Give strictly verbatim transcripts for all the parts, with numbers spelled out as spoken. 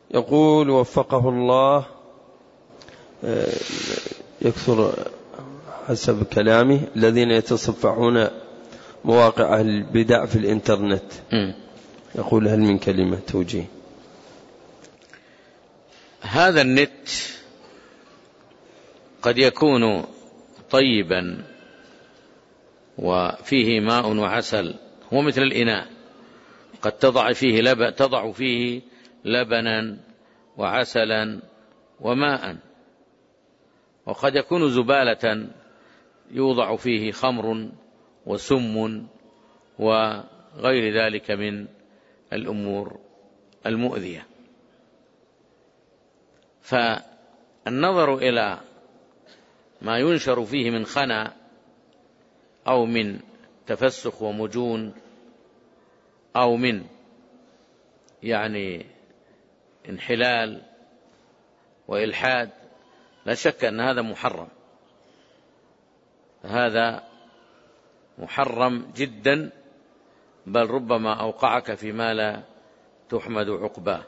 يقول وفقه الله، يكثر حسب كلامه الذين يتصفحون مواقع أهل البدع في الإنترنت. م. يقول هل من كلمة توجيه؟ هذا النت قد يكون طيبا وفيه ماء وعسل، هو مثل الإناء، قد تضع فيه لبن تضع فيه لبنا وعسلا وماء، وقد يكون زبالة يوضع فيه خمر وسم وغير ذلك من الأمور المؤذية. فالنظر إلى ما ينشر فيه من خنا أو من تفسخ ومجون أو من يعني انحلال وإلحاد، لا شك أن هذا محرم، هذا محرم جدا، بل ربما أوقعك فيما لا تحمد عقباه.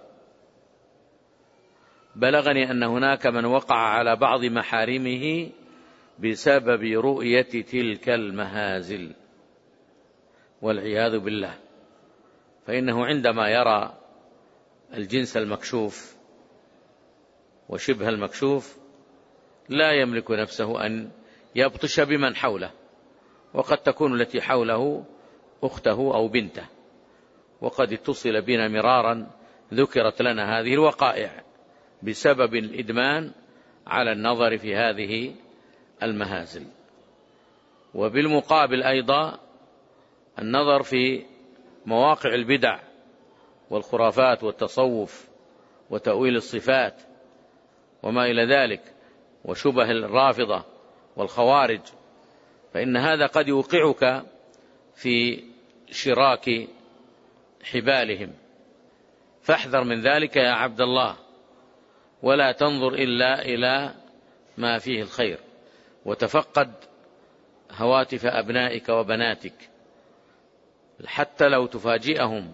بلغني أن هناك من وقع على بعض محارمه بسبب رؤية تلك المهازل والعياذ بالله، فإنه عندما يرى الجنس المكشوف وشبه المكشوف لا يملك نفسه أن يبطش بمن حوله، وقد تكون التي حوله أخته أو بنته، وقد اتصل بنا مرارا ذكرت لنا هذه الوقائع بسبب الإدمان على النظر في هذه المهازل. وبالمقابل أيضا النظر في مواقع البدع والخرافات والتصوف وتأويل الصفات وما إلى ذلك وشبه الرافضة والخوارج، فإن هذا قد يوقعك في شراك حبالهم، فاحذر من ذلك يا عبد الله، ولا تنظر إلا إلى ما فيه الخير، وتفقد هواتف أبنائك وبناتك حتى لو تفاجئهم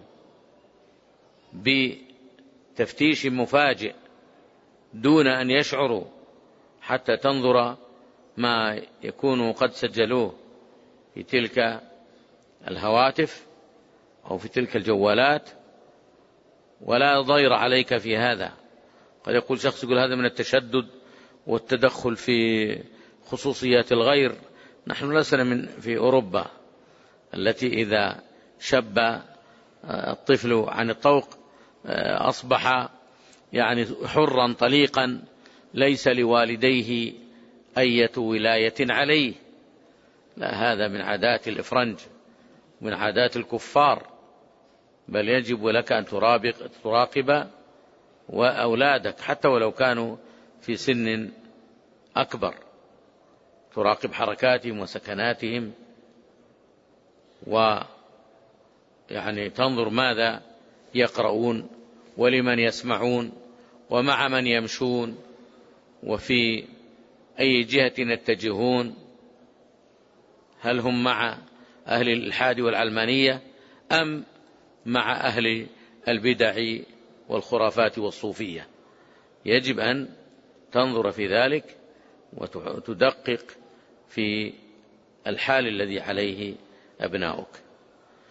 بتفتيش مفاجئ دون أن يشعروا، حتى تنظر ما يكونوا قد سجلوه في تلك الهواتف أو في تلك الجوالات، ولا ضير عليك في هذا. قد يقول شخص يقول هذا من التشدد والتدخل في خصوصيات الغير. نحن لسنا من في أوروبا التي إذا شب الطفل عن الطوق أصبح يعني حرا طليقا ليس لوالديه أية ولاية عليه. لا، هذا من عادات الإفرنج، من عادات الكفار، بل يجب لك أن تراقب وأولادك حتى ولو كانوا في سن أكبر، تراقب حركاتهم وسكناتهم، ويعني تنظر ماذا يقرؤون ولمن يسمعون ومع من يمشون وفي أي جهة يتجهون، هل هم مع أهل الإلحاد والعلمانية أم مع أهل البدع والخرافات والصوفية. يجب أن تنظر في ذلك وتدقق في الحال الذي عليه أبناؤك.